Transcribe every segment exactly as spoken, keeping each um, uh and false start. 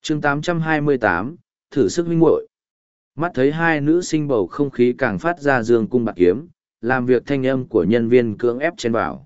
chương tám trăm hai mươi tám, thử sức huynh muội. Mắt thấy hai nữ sinh bầu không khí càng phát ra dương cung bạc kiếm, làm việc thanh âm của nhân viên cưỡng ép chen vào.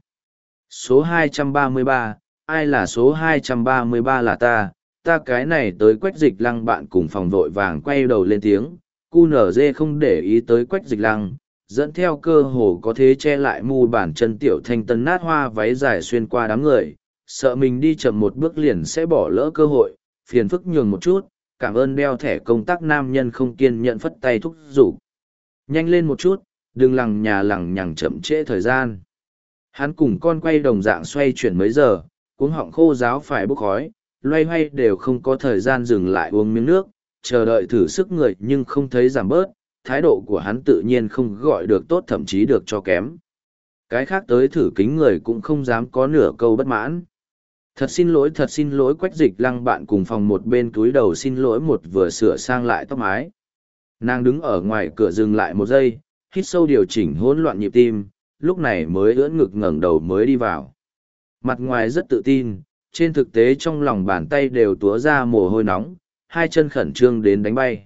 Số hai trăm ba mươi ba, ai là số hai trăm ba mươi ba là ta, ta cái này tới Quách Dịch Lăng. Bạn cùng phòng vội vàng quay đầu lên tiếng, cu nở dê không để ý tới Quách Dịch Lăng, dẫn theo cơ hồ có thế che lại mu bàn chân tiểu thanh tân nát hoa váy dài xuyên qua đám người, sợ mình đi chậm một bước liền sẽ bỏ lỡ cơ hội, phiền phức nhường một chút, cảm ơn đeo thẻ công tác nam nhân không kiên nhận phất tay thúc giục. Nhanh lên một chút, đừng lằng nhà lằng nhằng chậm trễ thời gian. Hắn cùng con quay đồng dạng xoay chuyển mấy giờ, cuống họng khô ráo phải bốc khói, loay hoay đều không có thời gian dừng lại uống miếng nước, chờ đợi thử sức người nhưng không thấy giảm bớt, thái độ của hắn tự nhiên không gọi được tốt, thậm chí được cho kém. Cái khác tới thử kính người cũng không dám có nửa câu bất mãn. Thật xin lỗi, thật xin lỗi. Quách Dịch Lăng bạn cùng phòng một bên túi đầu xin lỗi một vừa sửa sang lại tóc mái. Nàng đứng ở ngoài cửa dừng lại một giây, hít sâu điều chỉnh hỗn loạn nhịp tim, lúc này mới ưỡn ngực ngẩng đầu mới đi vào. Mặt ngoài rất tự tin, trên thực tế trong lòng bàn tay đều túa ra mồ hôi nóng, hai chân khẩn trương đến đánh bay.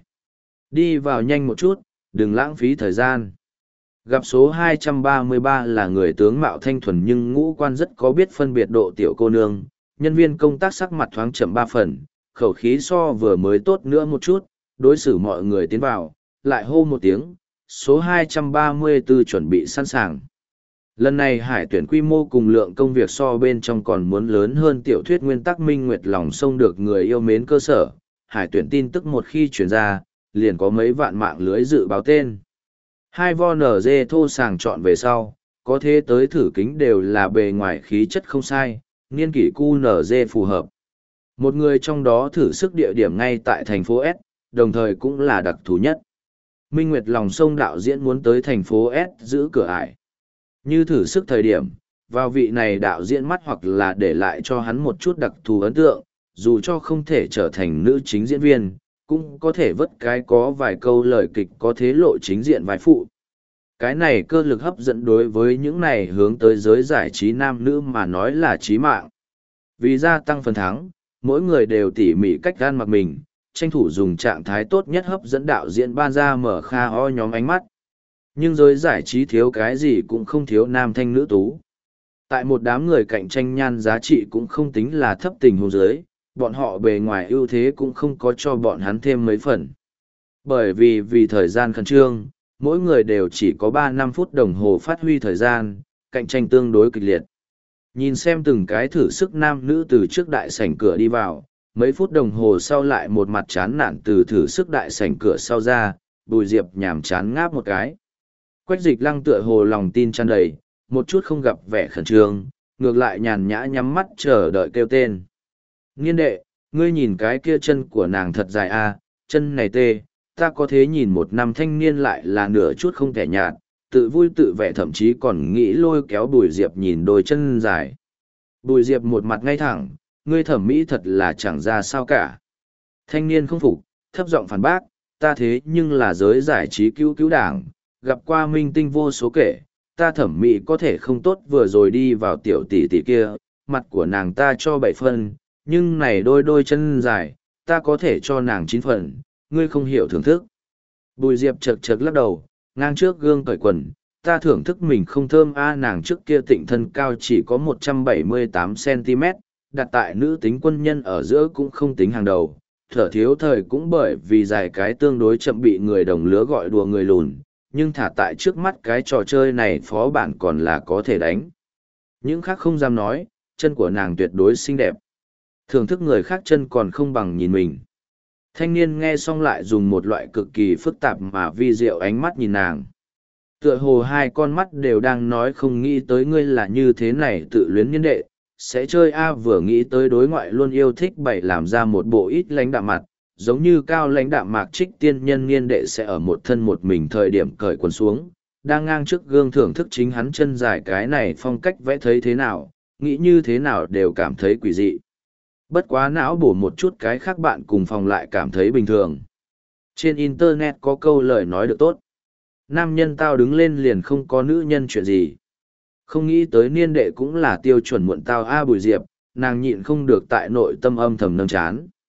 Đi vào nhanh một chút, đừng lãng phí thời gian. Gặp số hai trăm ba mươi ba là người tướng mạo thanh thuần nhưng ngũ quan rất có biết phân biệt độ tiểu cô nương, nhân viên công tác sắc mặt thoáng chậm ba phần, khẩu khí so vừa mới tốt nữa một chút, đối xử mọi người tiến vào, lại hô một tiếng, số hai trăm ba mươi tư chuẩn bị sẵn sàng. Lần này hải tuyển quy mô cùng lượng công việc so bên trong còn muốn lớn hơn tiểu thuyết nguyên tắc Minh Nguyệt lòng sông được người yêu mến cơ sở, hải tuyển tin tức một khi chuyển ra, liền có mấy vạn mạng lưới dự báo tên. Hai vo nở dê thô sàng chọn về sau, có thế tới thử kính đều là bề ngoài khí chất không sai, niên kỷ cu nở dê phù hợp. Một người trong đó thử sức địa điểm ngay tại thành phố S, đồng thời cũng là đặc thù nhất. Minh Nguyệt lòng sông đạo diễn muốn tới thành phố S giữ cửa ải. Như thử sức thời điểm, vào vị này đạo diễn mắt hoặc là để lại cho hắn một chút đặc thù ấn tượng, dù cho không thể trở thành nữ chính diễn viên, cũng có thể vớt cái có vài câu lời kịch có thế lộ chính diện vai phụ. Cái này cơ lực hấp dẫn đối với những này hướng tới giới giải trí nam nữ mà nói là chí mạng. Vì gia tăng phần thắng, mỗi người đều tỉ mỉ cách gan mặc mình, tranh thủ dùng trạng thái tốt nhất hấp dẫn đạo diễn ban ra mở kha ho nhóm ánh mắt. Nhưng giới giải trí thiếu cái gì cũng không thiếu nam thanh nữ tú. Tại một đám người cạnh tranh nhan giá trị cũng không tính là thấp tình huống giới, bọn họ bề ngoài ưu thế cũng không có cho bọn hắn thêm mấy phần. Bởi vì vì thời gian khẩn trương, mỗi người đều chỉ có ba năm phút đồng hồ phát huy thời gian, cạnh tranh tương đối kịch liệt. Nhìn xem từng cái thử sức nam nữ từ trước đại sảnh cửa đi vào, mấy phút đồng hồ sau lại một mặt chán nản từ thử sức đại sảnh cửa sau ra, Bùi Diệp nhàm chán ngáp một cái. Quách Dịch Lăng tựa hồ lòng tin tràn đầy, một chút không gặp vẻ khẩn trương, ngược lại nhàn nhã nhắm mắt chờ đợi kêu tên. Nghiên đệ, ngươi nhìn cái kia chân của nàng thật dài a, chân này tê, ta có thế nhìn một năm thanh niên lại là nửa chút không thể nhạt, tự vui tự vẻ thậm chí còn nghĩ lôi kéo Bùi Diệp nhìn đôi chân dài. Bùi Diệp một mặt ngay thẳng, ngươi thẩm mỹ thật là chẳng ra sao cả. Thanh niên không phục, thấp giọng phản bác, ta thế nhưng là giới giải trí cứu cứu đảng, gặp qua minh tinh vô số kể, ta thẩm mỹ có thể không tốt vừa rồi đi vào tiểu tỷ tỷ kia, mặt của nàng ta cho bảy phân, nhưng này đôi đôi chân dài, ta có thể cho nàng chín phần, ngươi không hiểu thưởng thức. Bùi Diệp chật chật lắc đầu, ngang trước gương cởi quần, ta thưởng thức mình không thơm a nàng trước kia tịnh thân cao chỉ có một trăm bảy mươi tám xăng-ti-mét, đặt tại nữ tính quân nhân ở giữa cũng không tính hàng đầu, thở thiếu thời cũng bởi vì dài cái tương đối chậm bị người đồng lứa gọi đùa người lùn, nhưng thả tại trước mắt cái trò chơi này phó bản còn là có thể đánh. Những khác không dám nói, chân của nàng tuyệt đối xinh đẹp. Thưởng thức người khác chân còn không bằng nhìn mình. Thanh niên nghe xong lại dùng một loại cực kỳ phức tạp mà vi diệu ánh mắt nhìn nàng. Tựa hồ hai con mắt đều đang nói không nghĩ tới ngươi là như thế này tự luyến nhân đệ, sẽ chơi A vừa nghĩ tới đối ngoại luôn yêu thích bày làm ra một bộ ít lãnh đạm mặt, giống như cao lãnh đạm mạc trích tiên nhân niên đệ sẽ ở một thân một mình thời điểm cởi quần xuống, đang ngang trước gương thưởng thức chính hắn chân dài cái này phong cách vẽ thấy thế nào, nghĩ như thế nào đều cảm thấy quỷ dị. Bất quá não bổ một chút cái khác bạn cùng phòng lại cảm thấy bình thường. Trên Internet có câu lời nói được tốt. Nam nhân tao đứng lên liền không có nữ nhân chuyện gì. Không nghĩ tới niên đệ cũng là tiêu chuẩn muộn tao A Bùi Diệp, nàng nhịn không được tại nội tâm âm thầm nâng chán.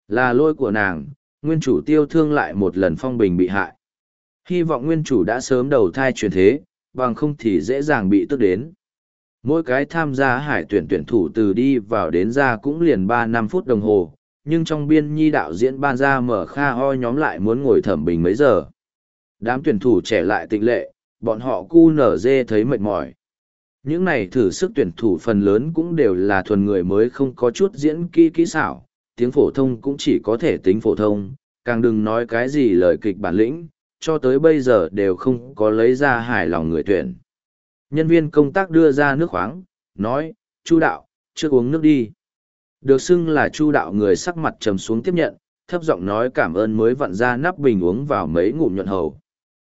Là lỗi của nàng, nguyên chủ tiêu thương lại một lần phong bình bị hại. Hy vọng nguyên chủ đã sớm đầu thai truyền thế, bằng không thì dễ dàng bị tức đến. Mỗi cái tham gia hải tuyển tuyển thủ từ đi vào đến ra cũng liền ba năm phút đồng hồ, nhưng trong biên nhi đạo diễn ban ra mở kha ho nhóm lại muốn ngồi thẩm bình mấy giờ. Đám tuyển thủ trẻ lại tịnh lệ, bọn họ cu nở dê thấy mệt mỏi. Những này thử sức tuyển thủ phần lớn cũng đều là thuần người mới không có chút diễn kỹ kỹ xảo, tiếng phổ thông cũng chỉ có thể tính phổ thông, càng đừng nói cái gì lời kịch bản lĩnh, cho tới bây giờ đều không có lấy ra hài lòng người tuyển. Nhân viên công tác đưa ra nước khoáng, nói, Chu đạo, trước uống nước đi. Được xưng là Chu đạo người sắc mặt trầm xuống tiếp nhận, thấp giọng nói cảm ơn mới vặn ra nắp bình uống vào mấy ngụm nhuận hầu.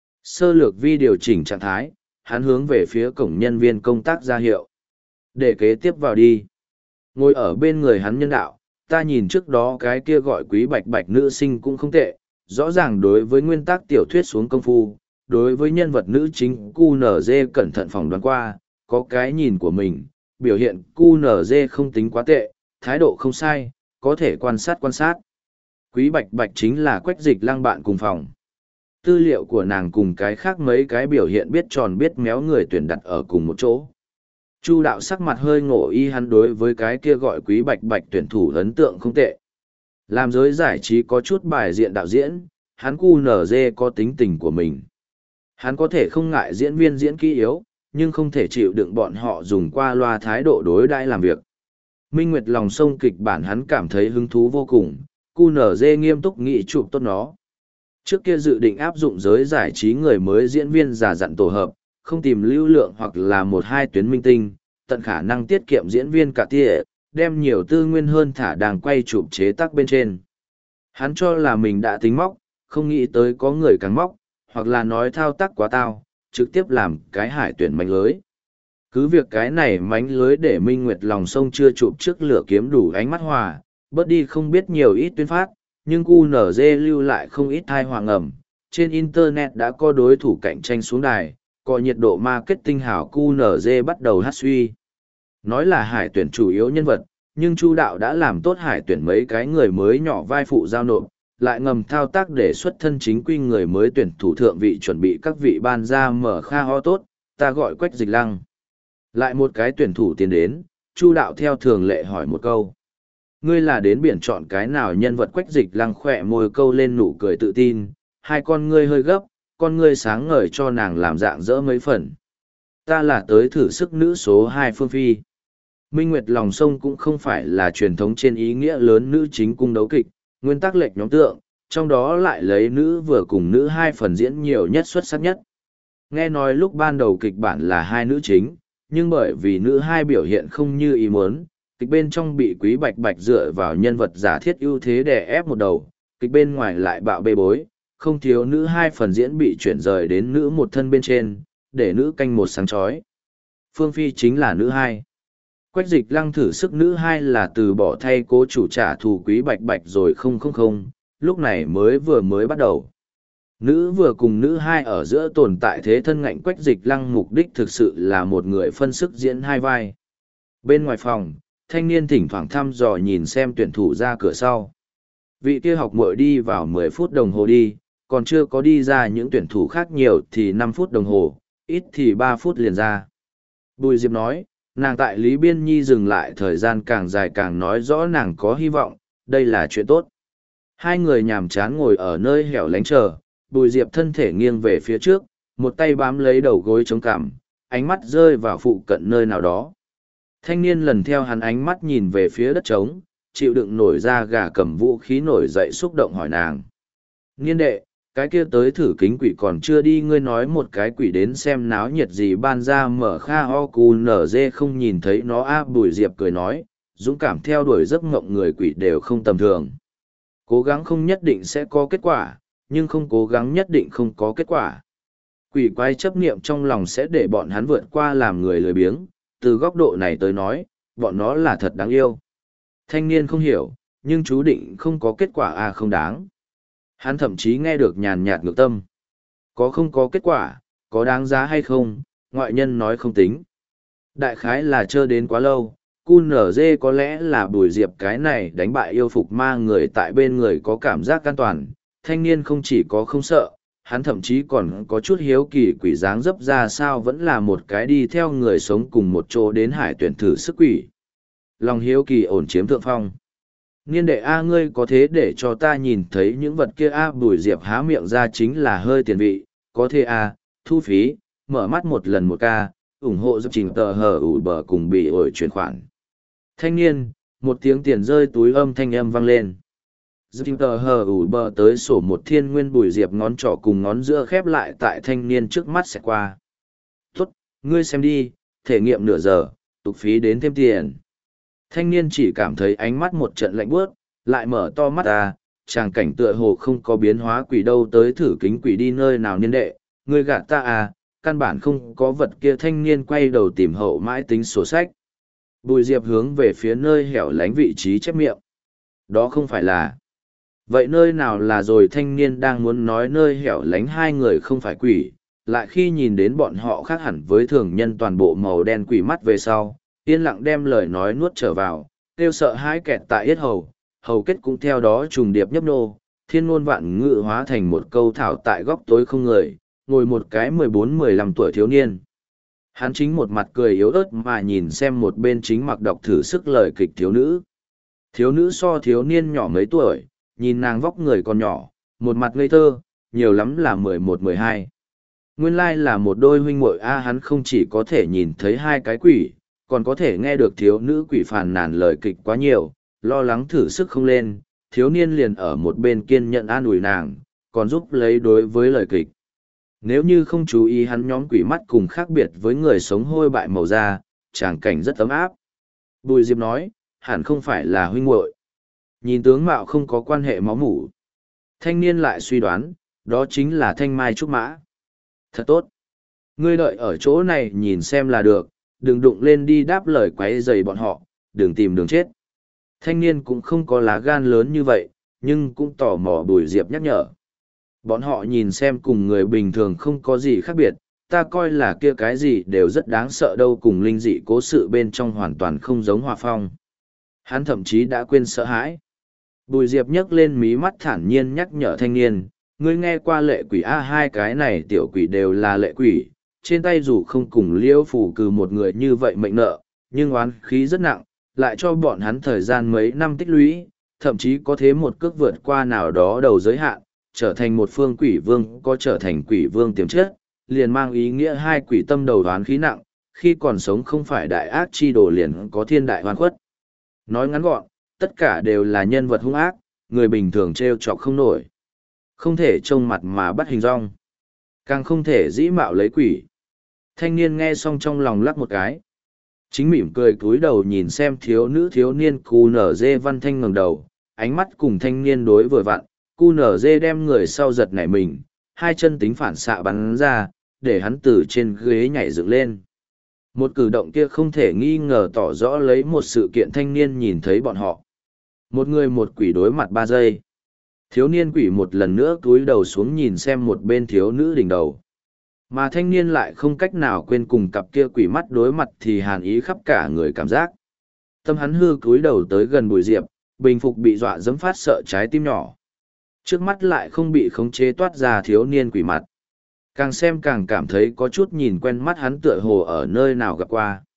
Sơ lược vi điều chỉnh trạng thái, hắn hướng về phía cổng nhân viên công tác ra hiệu. Để kế tiếp vào đi. Ngồi ở bên người hắn nhân đạo, ta nhìn trước đó cái kia gọi quý bạch bạch nữ sinh cũng không tệ, rõ ràng đối với nguyên tắc tiểu thuyết xuống công phu, đối với nhân vật nữ chính cu nở dê cẩn thận phỏng đoán qua, có cái nhìn của mình, biểu hiện cu nở dê không tính quá tệ, thái độ không sai, có thể quan sát quan sát. Quý bạch bạch chính là Quách Dịch Lăng bạn cùng phòng. Tư liệu của nàng cùng cái khác mấy cái biểu hiện biết tròn biết méo người tuyển đặt ở cùng một chỗ. Chu đạo sắc mặt hơi ngộ y, hắn đối với cái kia gọi quý bạch bạch tuyển thủ ấn tượng không tệ. Làm giới giải trí có chút bài diện đạo diễn, hắn cu nở dê có tính tình của mình. Hắn có thể không ngại diễn viên diễn kỹ yếu, nhưng không thể chịu đựng bọn họ dùng qua loa thái độ đối đãi làm việc. Minh Nguyệt lòng sông kịch bản hắn cảm thấy hứng thú vô cùng, cu nở dê nghiêm túc nghị chụp tốt nó. Trước kia dự định áp dụng giới giải trí người mới diễn viên giả dặn tổ hợp, không tìm lưu lượng hoặc là một hai tuyến minh tinh, tận khả năng tiết kiệm diễn viên cả tia, đem nhiều tư nguyên hơn thả đang quay chụp chế tác bên trên. Hắn cho là mình đã tính móc, không nghĩ tới có người càng móc, hoặc là nói thao tác quá tao, trực tiếp làm cái hải tuyển mánh lưới. Cứ việc cái này mánh lưới để Minh Nguyệt lòng sông chưa chụp trước lửa kiếm đủ ánh mắt hòa, bớt đi không biết nhiều ít tuyên phát, nhưng cu nở dê lưu lại không ít thai hoàng ẩm. Trên Internet đã có đối thủ cạnh tranh xuống đài, có nhiệt độ marketing hảo cu nở dê bắt đầu hát suy. Nói là hải tuyển chủ yếu nhân vật, nhưng Chu đạo đã làm tốt hải tuyển mấy cái người mới nhỏ vai phụ giao nộp, lại ngầm thao tác để xuất thân chính quy người mới tuyển thủ thượng vị chuẩn bị các vị ban ra mở kha ho tốt, ta gọi Quách Dịch Lăng. Lại một cái tuyển thủ tiến đến, Chu đạo theo thường lệ hỏi một câu. Ngươi là đến biển chọn cái nào nhân vật? Quách Dịch Lăng khỏe môi câu lên nụ cười tự tin, hai con ngươi hơi gấp, con ngươi sáng ngời cho nàng làm dạng dỡ mấy phần. Ta là tới thử sức nữ số hai Phương Phi. Minh Nguyệt lòng sông cũng không phải là truyền thống trên ý nghĩa lớn nữ chính cung đấu kịch, nguyên tắc lệch nhóm tượng, trong đó lại lấy nữ vừa cùng nữ hai phần diễn nhiều nhất xuất sắc nhất. Nghe nói lúc ban đầu kịch bản là hai nữ chính, nhưng bởi vì nữ hai biểu hiện không như ý muốn, kịch bên trong bị quý bạch bạch dựa vào nhân vật giả thiết ưu thế đè ép một đầu, kịch bên ngoài lại bạo bê bối, không thiếu nữ hai phần diễn bị chuyển rời đến nữ một thân bên trên, để nữ canh một sáng chói. Phương Phi chính là nữ hai. Quách Dịch Lăng thử sức nữ hai là từ bỏ thay cố chủ trả thù quý bạch bạch rồi không không không, lúc này mới vừa mới bắt đầu. Nữ vừa cùng nữ hai ở giữa tồn tại thế thân ngạnh Quách Dịch Lăng mục đích thực sự là một người phân sức diễn hai vai. Bên ngoài phòng, thanh niên thỉnh thoảng thăm dò nhìn xem tuyển thủ ra cửa sau. Vị kia học muội đi vào mười phút đồng hồ đi, còn chưa có đi ra những tuyển thủ khác nhiều thì năm phút đồng hồ, ít thì ba phút liền ra. Bùi Diệp nói, nàng tại Lý Biên Nhi dừng lại thời gian càng dài càng nói rõ nàng có hy vọng, đây là chuyện tốt. Hai người nhàm chán ngồi ở nơi hẻo lánh chờ, Bùi Diệp thân thể nghiêng về phía trước, một tay bám lấy đầu gối chống cằm, ánh mắt rơi vào phụ cận nơi nào đó. Thanh niên lần theo hắn ánh mắt nhìn về phía đất trống, chịu đựng nổi ra gà cầm vũ khí nổi dậy xúc động hỏi nàng. Niên đệ, cái kia tới thử kính quỷ còn chưa đi, ngươi nói một cái quỷ đến xem náo nhiệt gì ban ra mở kha ho cù nở dê không nhìn thấy nó a. Bùi Diệp cười nói, dũng cảm theo đuổi giấc mộng người quỷ đều không tầm thường. Cố gắng không nhất định sẽ có kết quả, nhưng không cố gắng nhất định không có kết quả. Quỷ quái chấp niệm trong lòng sẽ để bọn hắn vượt qua làm người lười biếng, từ góc độ này tới nói, bọn nó là thật đáng yêu. Thanh niên không hiểu, nhưng chú định không có kết quả à không đáng. Hắn thậm chí nghe được nhàn nhạt ngược tâm. Có không có kết quả, có đáng giá hay không, ngoại nhân nói không tính. Đại khái là chờ đến quá lâu, cu nở dê có lẽ là Bùi Diệp cái này đánh bại yêu phục ma người tại bên người có cảm giác an toàn. Thanh niên không chỉ có không sợ, hắn thậm chí còn có chút hiếu kỳ quỷ dáng dấp ra sao vẫn là một cái đi theo người sống cùng một chỗ đến hải tuyển thử sức quỷ. Lòng hiếu kỳ ổn chiếm thượng phong. Niên đệ A ngươi có thế để cho ta nhìn thấy những vật kia A Bùi Diệp há miệng ra chính là hơi tiền vị, có thế A, thu phí, mở mắt một lần một ca, ủng hộ giúp trình tờ hờ ủi bờ cùng bị ổi chuyển khoản. Thanh niên, một tiếng tiền rơi túi âm thanh âm vang lên. Giúp trình tờ hờ ủi bờ tới sổ một thiên nguyên Bùi Diệp ngón trỏ cùng ngón giữa khép lại tại thanh niên trước mắt sẽ qua. Tốt, ngươi xem đi, thể nghiệm nửa giờ, tục phí đến thêm tiền. Thanh niên chỉ cảm thấy ánh mắt một trận lạnh buốt, lại mở to mắt ra, tràng cảnh tựa hồ không có biến hóa quỷ đâu tới thử kính quỷ đi nơi nào niên đệ, ngươi gạt ta à, căn bản không có vật kia thanh niên quay đầu tìm hậu mãi tính sổ sách. Bùi Diệp hướng về phía nơi hẻo lánh vị trí chép miệng. Đó không phải là... Vậy nơi nào là rồi thanh niên đang muốn nói nơi hẻo lánh hai người không phải quỷ, lại khi nhìn đến bọn họ khác hẳn với thường nhân toàn bộ màu đen quỷ mắt về sau, yên lặng đem lời nói nuốt trở vào, kêu sợ hãi kẹt tại yết hầu, hầu kết cũng theo đó trùng điệp nhấp nô, thiên ngôn vạn ngữ hóa thành một câu thảo tại góc tối không người, ngồi một cái mười bốn mười lăm tuổi thiếu niên. Hắn chính một mặt cười yếu ớt mà nhìn xem một bên chính mặc đọc thử sức lời kịch thiếu nữ. Thiếu nữ so thiếu niên nhỏ mấy tuổi, nhìn nàng vóc người còn nhỏ, một mặt ngây thơ, nhiều lắm là mười một mười hai. Nguyên lai là một đôi huynh muội a hắn không chỉ có thể nhìn thấy hai cái quỷ, còn có thể nghe được thiếu nữ quỷ phàn nàn lời kịch quá nhiều, lo lắng thử sức không lên, thiếu niên liền ở một bên kiên nhận an ủi nàng, còn giúp lấy đối với lời kịch. Nếu như không chú ý hắn nhóm quỷ mắt cùng khác biệt với người sống hôi bại màu da, tràng cảnh rất ấm áp. Bùi Diệp nói, hẳn không phải là huynh muội. Nhìn tướng mạo không có quan hệ máu mủ. Thanh niên lại suy đoán, đó chính là thanh mai trúc mã. Thật tốt. Ngươi đợi ở chỗ này nhìn xem là được, đừng đụng lên đi đáp lời quấy rầy bọn họ, đừng tìm đường chết. Thanh niên cũng không có lá gan lớn như vậy, nhưng cũng tò mò Bùi Diệp nhắc nhở. Bọn họ nhìn xem cùng người bình thường không có gì khác biệt, ta coi là kia cái gì đều rất đáng sợ đâu cùng linh dị cố sự bên trong hoàn toàn không giống hòa phong. Hắn thậm chí đã quên sợ hãi. Bùi Diệp nhấc lên mí mắt thản nhiên nhắc nhở thanh niên, ngươi nghe qua lệ quỷ a hai cái này tiểu quỷ đều là lệ quỷ, trên tay dù không cùng liêu phủ cừ một người như vậy mệnh nợ, nhưng oán khí rất nặng, lại cho bọn hắn thời gian mấy năm tích lũy, thậm chí có thế một cước vượt qua nào đó đầu giới hạn, trở thành một phương quỷ vương có trở thành quỷ vương tiềm chất, liền mang ý nghĩa hai quỷ tâm đầu oán khí nặng, khi còn sống không phải đại ác chi đồ liền có thiên đại hoan khuất. Nói ngắn gọn, tất cả đều là nhân vật hung ác, người bình thường trêu chọc không nổi. Không thể trông mặt mà bắt hình rong. Càng không thể dĩ mạo lấy quỷ. Thanh niên nghe xong trong lòng lắc một cái. Chính mỉm cười cúi đầu nhìn xem thiếu nữ thiếu niên cu nở dê văn thanh ngẩng đầu, ánh mắt cùng thanh niên đối vừa vặn, cu nở dê đem người sau giật nảy mình, hai chân tính phản xạ bắn ra, để hắn từ trên ghế nhảy dựng lên. Một cử động kia không thể nghi ngờ tỏ rõ lấy một sự kiện thanh niên nhìn thấy bọn họ. Một người một quỷ đối mặt ba giây. Thiếu niên quỷ một lần nữa cúi đầu xuống nhìn xem một bên thiếu nữ đỉnh đầu. Mà thanh niên lại không cách nào quên cùng cặp kia quỷ mắt đối mặt thì hàn ý khắp cả người cảm giác. Tâm hắn hư cúi đầu tới gần Bùi Diệp, bình phục bị dọa dẫm phát sợ trái tim nhỏ. Trước mắt lại không bị khống chế toát ra thiếu niên quỷ mặt. Càng xem càng cảm thấy có chút nhìn quen mắt hắn tựa hồ ở nơi nào gặp qua.